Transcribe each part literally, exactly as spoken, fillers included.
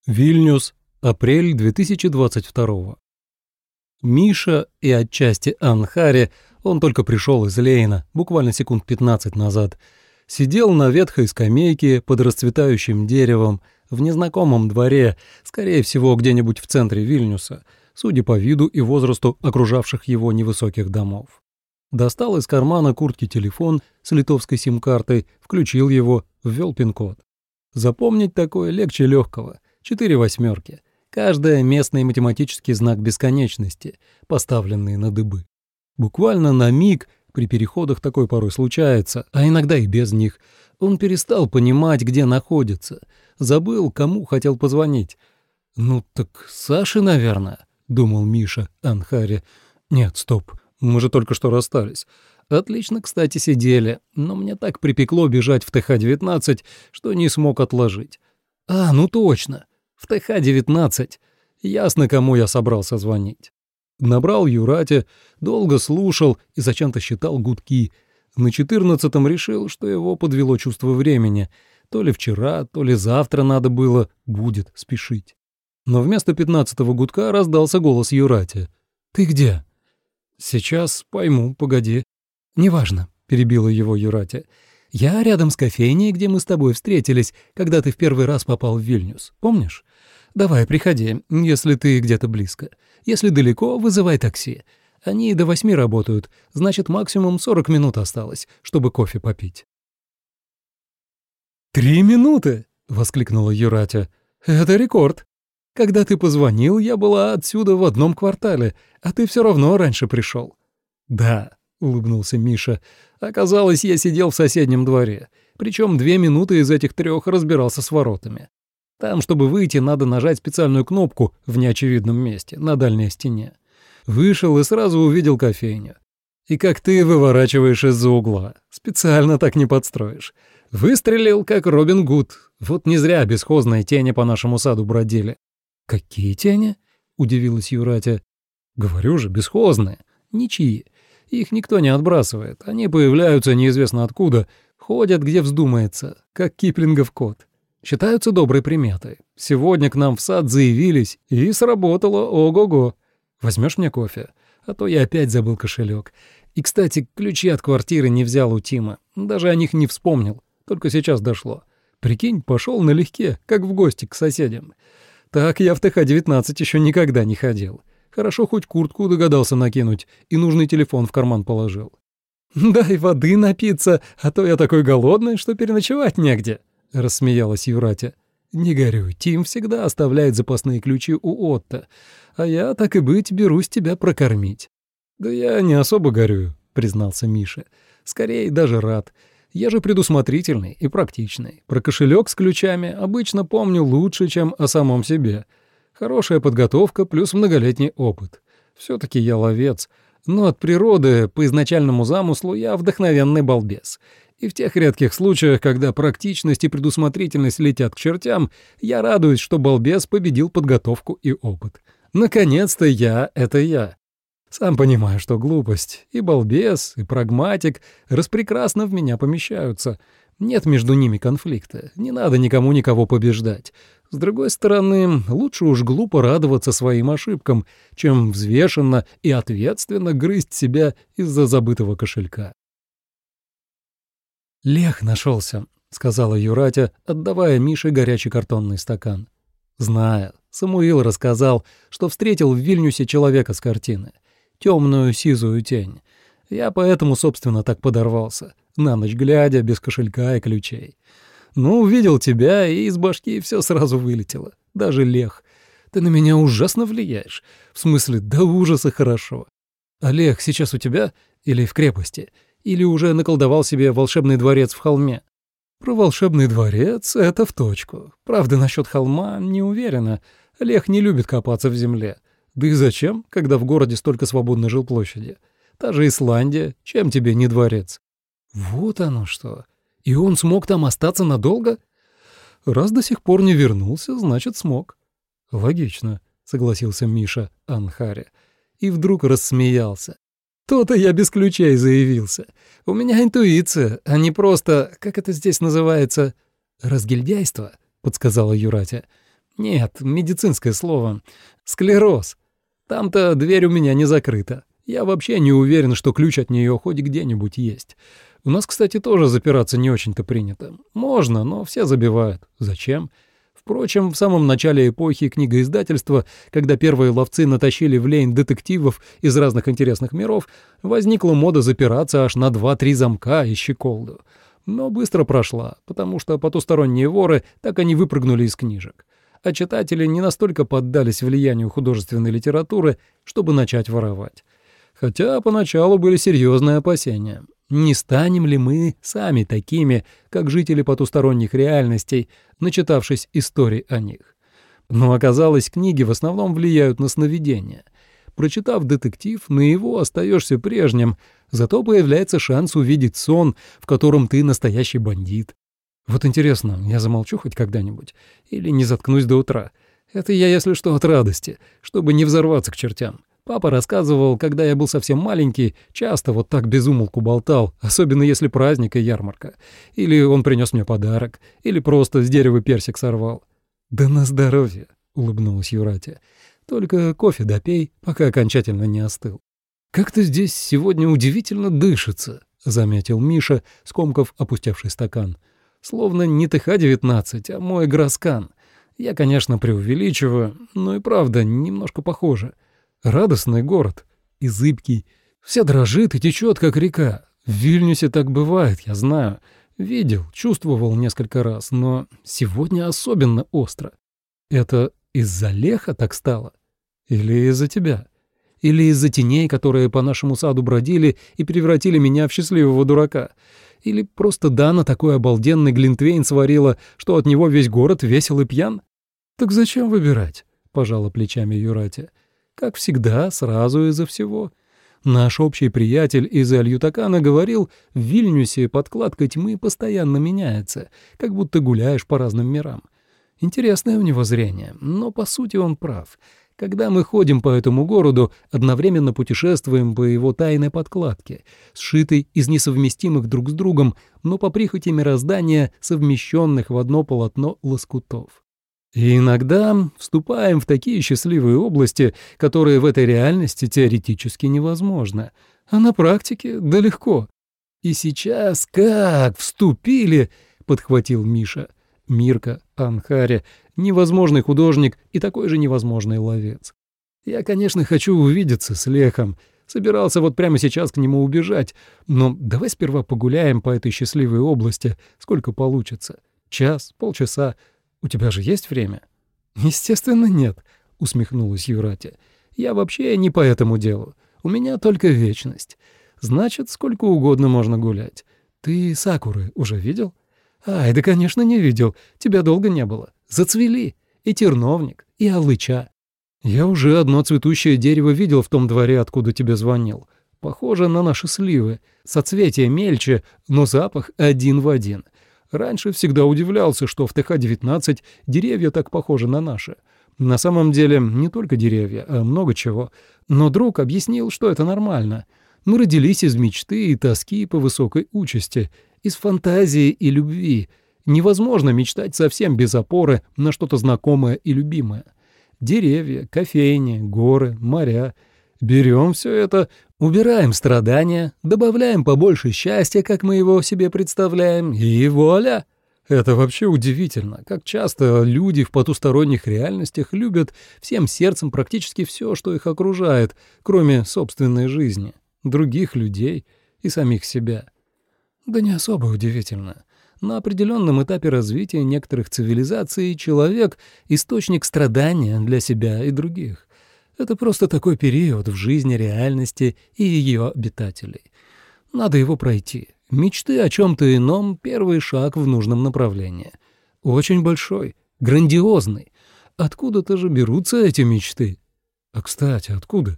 Вильнюс, апрель две тысячи двадцать второго. Миша и отчасти Анхари, он только пришел из Лейна, буквально секунд пятнадцать назад, сидел на ветхой скамейке под расцветающим деревом в незнакомом дворе, скорее всего, где-нибудь в центре Вильнюса, судя по виду и возрасту окружавших его невысоких домов. Достал из кармана куртки телефон с литовской сим-картой, включил его, ввел пин-код. Запомнить такое легче легкого. Четыре восьмерки. Каждая местный математический знак бесконечности, поставленный на дыбы. Буквально на миг, при переходах такое порой случается, а иногда и без них, он перестал понимать, где находится, забыл, кому хотел позвонить. «Ну так Саше, наверное», — думал Миша Анхари. «Нет, стоп, мы же только что расстались. Отлично, кстати, сидели, но мне так припекло бежать в Тэ Ха девятнадцать, что не смог отложить. А, ну точно, в Тэ Ха девятнадцать. Ясно, кому я собрался звонить». Набрал Юрате, долго слушал и зачем-то считал гудки. На четырнадцатом решил, что его подвело чувство времени. То ли вчера, то ли завтра надо было, будет спешить. Но вместо пятнадцатого гудка раздался голос Юрати. «Ты где?» «Сейчас пойму, погоди». «Неважно», — перебила его Юрати. «Я рядом с кофейней, где мы с тобой встретились, когда ты в первый раз попал в Вильнюс. Помнишь? Давай, приходи, если ты где-то близко. Если далеко, вызывай такси. Они до восьми работают, значит, максимум сорок минут осталось, чтобы кофе попить». «Три минуты!» — воскликнула Юратя. «Это рекорд. Когда ты позвонил, я была отсюда в одном квартале, а ты все равно раньше пришел». «Да», — улыбнулся Миша. «Оказалось, я сидел в соседнем дворе, причем две минуты из этих трех разбирался с воротами. Там, чтобы выйти, надо нажать специальную кнопку в неочевидном месте, на дальней стене. Вышел и сразу увидел кофейню. И как ты выворачиваешь из-за угла. Специально так не подстроишь. Выстрелил, как Робин Гуд. Вот не зря бесхозные тени по нашему саду бродили». «Какие тени?» — удивилась Юратя. «Говорю же, бесхозные. Ничьи. Их никто не отбрасывает. Они появляются неизвестно откуда, ходят, где вздумается, как Киплингов кот. Считаются доброй приметой. Сегодня к нам в сад заявились, и сработало ого-го. Возьмешь мне кофе? А то я опять забыл кошелек. И, кстати, ключи от квартиры не взял у Тима. Даже о них не вспомнил. Только сейчас дошло. Прикинь, пошел налегке, как в гости к соседям. Так я в Тэ Ха девятнадцать еще никогда не ходил. Хорошо, хоть куртку догадался накинуть и нужный телефон в карман положил. «Дай воды напиться, а то я такой голодный, что переночевать негде», — рассмеялась Юратя. «Не горюй, Тим всегда оставляет запасные ключи у Отто, а я, так и быть, берусь тебя прокормить». «Да я не особо горюю», — признался Миша. «Скорее, даже рад. Я же предусмотрительный и практичный. Про кошелек с ключами обычно помню лучше, чем о самом себе. Хорошая подготовка плюс многолетний опыт. Все-таки я ловец, но от природы, по изначальному замыслу, я вдохновенный балбес. И в тех редких случаях, когда практичность и предусмотрительность летят к чертям, я радуюсь, что балбес победил подготовку и опыт. Наконец-то я — это я. Сам понимаю, что глупость. И балбес, и прагматик распрекрасно в меня помещаются. Нет между ними конфликта. Не надо никому никого побеждать. С другой стороны, лучше уж глупо радоваться своим ошибкам, чем взвешенно и ответственно грызть себя из-за забытого кошелька. «Лех нашелся», — сказала Юратя, отдавая Мише горячий картонный стакан. «Знаю. Самуил рассказал, что встретил в Вильнюсе человека с картины. Темную сизую тень. Я поэтому, собственно, так подорвался. На ночь глядя, без кошелька и ключей. Ну, увидел тебя, и из башки все сразу вылетело. Даже Лех. Ты на меня ужасно влияешь. В смысле, до ужаса хорошо. Олег сейчас у тебя? Или в крепости? Или уже наколдовал себе волшебный дворец в холме?» «Про волшебный дворец — это в точку. Правда, насчет холма не уверена. Лех не любит копаться в земле. Да и зачем, когда в городе столько свободной жилплощади? Та же Исландия, чем тебе не дворец?» «Вот оно что. И он смог там остаться надолго?» «Раз до сих пор не вернулся, значит, смог». «Логично», — согласился Миша Анхари. И вдруг рассмеялся. «То-то я без ключей заявился. У меня интуиция, а не просто, как это здесь называется, разгильдяйство», — подсказала Юратя. Нет, медицинское слово. Склероз. Там-то дверь у меня не закрыта. Я вообще не уверен, что ключ от нее хоть где-нибудь есть. У нас, кстати, тоже запираться не очень-то принято. Можно, но все забивают. Зачем? Впрочем, в самом начале эпохи книгоиздательства, когда первые ловцы натащили в Лейн детективов из разных интересных миров, возникла мода запираться аж на два-три замка и щеколду. Но быстро прошла, потому что потусторонние воры так и не выпрыгнули из книжек. А читатели не настолько поддались влиянию художественной литературы, чтобы начать воровать. Хотя поначалу были серьезные опасения. Не станем ли мы сами такими, как жители потусторонних реальностей, начитавшись историй о них? Но оказалось, книги в основном влияют на сновидения. Прочитав детектив, наяву остаешься прежним, зато появляется шанс увидеть сон, в котором ты настоящий бандит. Вот интересно, я замолчу хоть когда-нибудь? Или не заткнусь до утра? Это я, если что, от радости, чтобы не взорваться к чертям. Папа рассказывал, когда я был совсем маленький, часто вот так без умолку болтал, особенно если праздник и ярмарка. Или он принес мне подарок, или просто с дерева персик сорвал. «Да на здоровье», — улыбнулась Юратя. «Только кофе допей, пока окончательно не остыл». «Как-то здесь сегодня удивительно дышится», — заметил Миша, скомкав опустевший стакан. «Словно не ТХ девятнадцать, а мой Граскан. Я, конечно, преувеличиваю, но и правда немножко похоже. Радостный город и зыбкий. Вся дрожит и течет, как река. В Вильнюсе так бывает, я знаю. Видел, чувствовал несколько раз, но сегодня особенно остро. Это из-за Леха так стало? Или из-за тебя? Или из-за теней, которые по нашему саду бродили и превратили меня в счастливого дурака? Или просто Дана такой обалденный глинтвейн сварила, что от него весь город весел и пьян? Так зачем выбирать? Пожала плечами Юратя. Как всегда, сразу из-за всего. Наш общий приятель из Эль-Ютакана говорил, в Вильнюсе подкладка тьмы постоянно меняется, как будто гуляешь по разным мирам. Интересное у него зрение, но по сути он прав. Когда мы ходим по этому городу, одновременно путешествуем по его тайной подкладке, сшитой из несовместимых друг с другом, но по прихоти мироздания, совмещенных в одно полотно лоскутов. И иногда вступаем в такие счастливые области, которые в этой реальности теоретически невозможно, а на практике да легко. И сейчас как вступили, подхватил Миша. Мирка, Анхаре, невозможный художник и такой же невозможный ловец. Я, конечно, хочу увидеться с Лехом, собирался вот прямо сейчас к нему убежать, но давай сперва погуляем по этой счастливой области, сколько получится. Час, полчаса. У тебя же есть время? Естественно, нет, усмехнулась Юратя. Я вообще не по этому делу. У меня только вечность. Значит, сколько угодно можно гулять. Ты сакуры уже видел? Ай, да, конечно, не видел. Тебя долго не было. Зацвели. И терновник, и алыча. Я уже одно цветущее дерево видел в том дворе, откуда тебе звонил. Похоже на наши сливы. Соцветие мельче, но запах один в один. Раньше всегда удивлялся, что в ТХ девятнадцать деревья так похожи на наши. На самом деле не только деревья, а много чего. Но друг объяснил, что это нормально. Мы родились из мечты и тоски по высокой участи, из фантазии и любви. Невозможно мечтать совсем без опоры на что-то знакомое и любимое. Деревья, кофейни, горы, моря. Берем все это, убираем страдания, добавляем побольше счастья, как мы его себе представляем, и вуаля! Это вообще удивительно, как часто люди в потусторонних реальностях любят всем сердцем практически все, что их окружает, кроме собственной жизни, других людей и самих себя. Да не особо удивительно. На определенном этапе развития некоторых цивилизаций человек — источник страдания для себя и других. Это просто такой период в жизни реальности и ее обитателей. Надо его пройти. Мечты о чем-то ином — первый шаг в нужном направлении. Очень большой, грандиозный. Откуда-то же берутся эти мечты. А, кстати, откуда?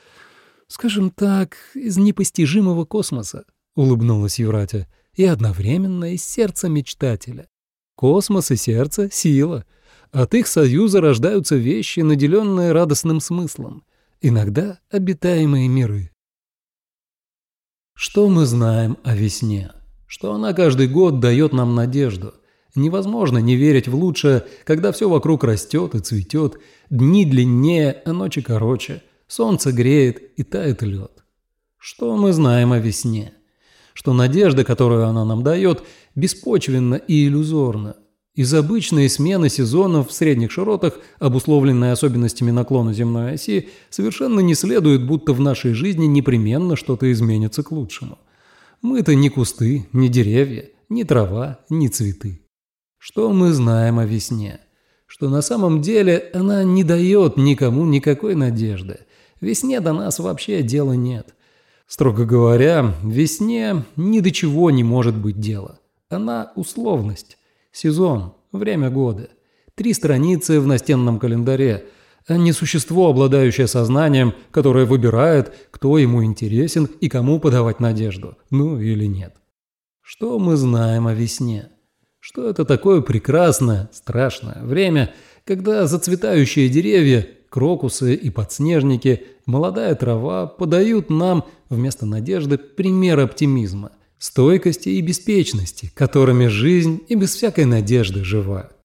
Скажем так, из непостижимого космоса, — улыбнулась Юратя, — и одновременно из сердца мечтателя. Космос и сердце — сила. От их союза рождаются вещи, наделенные радостным смыслом, иногда обитаемые миры. Что мы знаем о весне? Что она каждый год дает нам надежду. Невозможно не верить в лучшее, когда все вокруг растет и цветет, дни длиннее, а ночи короче, солнце греет и тает лед. Что мы знаем о весне? Что надежда, которую она нам дает, беспочвенна и иллюзорна. Из обычной смены сезонов в средних широтах, обусловленной особенностями наклона земной оси, совершенно не следует, будто в нашей жизни непременно что-то изменится к лучшему. Мы-то не кусты, не деревья, ни трава, ни цветы. Что мы знаем о весне? Что на самом деле она не дает никому никакой надежды. Весне до нас вообще дела нет. Строго говоря, весне ни до чего не может быть дела. Она условность, сезон, время года. Три страницы в настенном календаре, а не существо, обладающее сознанием, которое выбирает, кто ему интересен и кому подавать надежду, ну или нет. Что мы знаем о весне? Что это такое прекрасное, страшное время, когда зацветающие деревья, крокусы и подснежники, молодая трава подают нам вместо надежды пример оптимизма, стойкости и беспечности, которыми жизнь и без всякой надежды жива.